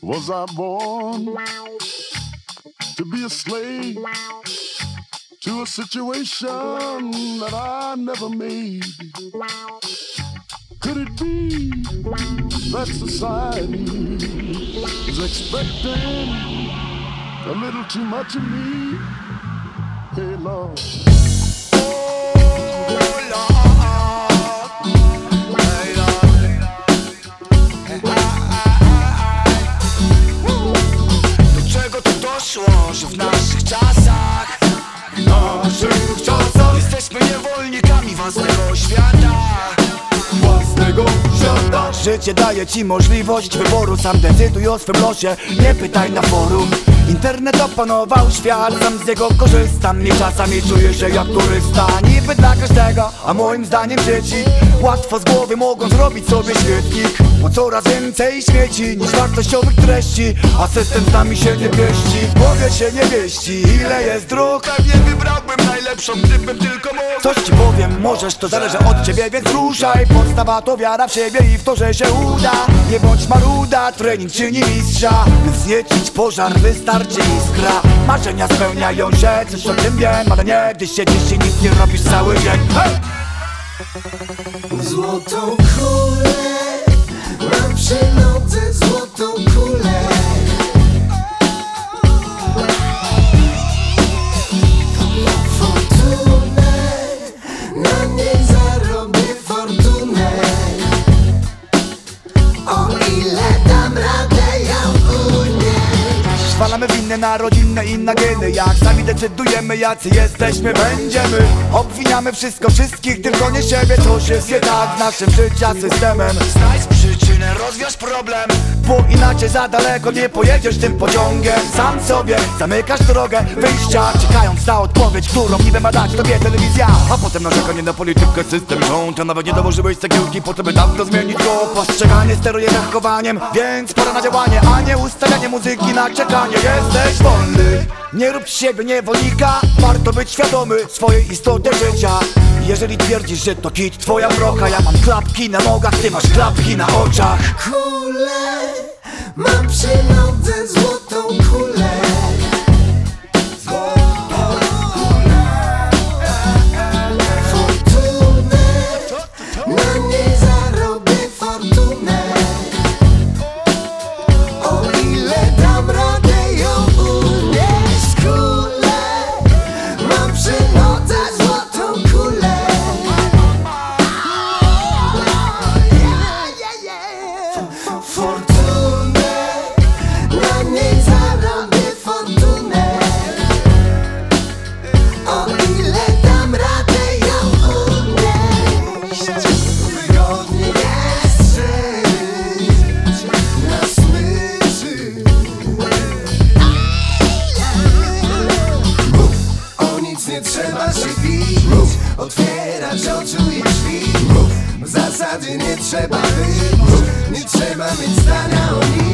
Was I born to be a slave to a situation that I never made? Could it be that society is expecting a little too much of me? Hey, Lord. Że w naszych czasach jesteśmy niewolnikami własnego świata. Życie daje ci możliwość wyboru, sam decyduj o swym losie, nie pytaj na forum. Internet opanował świat, sam z niego korzystam i czasami czuję się jak turysta. Niby dla każdego, a moim zdaniem dzieci łatwo z głowy mogą zrobić sobie świetnik, bo coraz więcej śmieci niż wartościowych treści, a system z nami się nie pieści. W głowie się nie mieści, ile jest dróg. Pewnie wybrałbym najlepszą, gdybym tylko mógł. Coś ci powiem, możesz, to zależy od ciebie, więc ruszaj. Podstawa to wiara w siebie i w to, że się uda. Nie bądź maruda, trening czyni mistrza. By wzniecić pożar wystarczy iskra. Marzenia spełniają się, coś o tym wiem, ale nie, gdy siedzisz i nic nie robisz cały dzień. Hey! Złotą kulę mam przy nodze, złotą kulę. Fortunę, na niej zarobię fortunę. O ile dam radę ją unieść. Zwalamy winne na rodzinne i na geny. Jak sami decydujemy, jacy jesteśmy, będziemy. Obwiniamy wszystko, wszystkich, tylko nie siebie. Coś jest nie tak z naszym życia systemem. Znajdź przyczynę, rozwiąż problem, bo inaczej za daleko nie pojedziesz tym pociągiem. Sam sobie zamykasz drogę wyjścia, czekając na odpowiedź, którą niby ma dać tobie telewizja. A potem narzekanie na politykę, system rząd. A nawet nie dołożyłeś cegiełki po to, by dawno zmienić go. Postrzeganie steruje zachowaniem, więc pora na działanie, a nie ustawianie muzyki na czekanie. Jesteś wolny, nie rób z siebie niewolnika. Warto być świadomy swojej istoty życia. Jeżeli twierdzisz, że to kit, twoja brocha. Ja mam klapki na nogach, ty masz klapki na oczach. Kulę mam przy nodze, złotą kulę. Fortunę, na niej zarobię fortunę. O ile dam radę ją unieść. Kulę mam przy nodze, złotą kulę. Fortunę, na niej zarobię fortunę. O ile dam radę ją unieść. Wygodnie jest żyć na smyczy. Mów, o nic nie trzeba się bić. Otwierać oczu i drzwi. Zasady nie trzeba być. Nie trzeba mieć zdania o nic.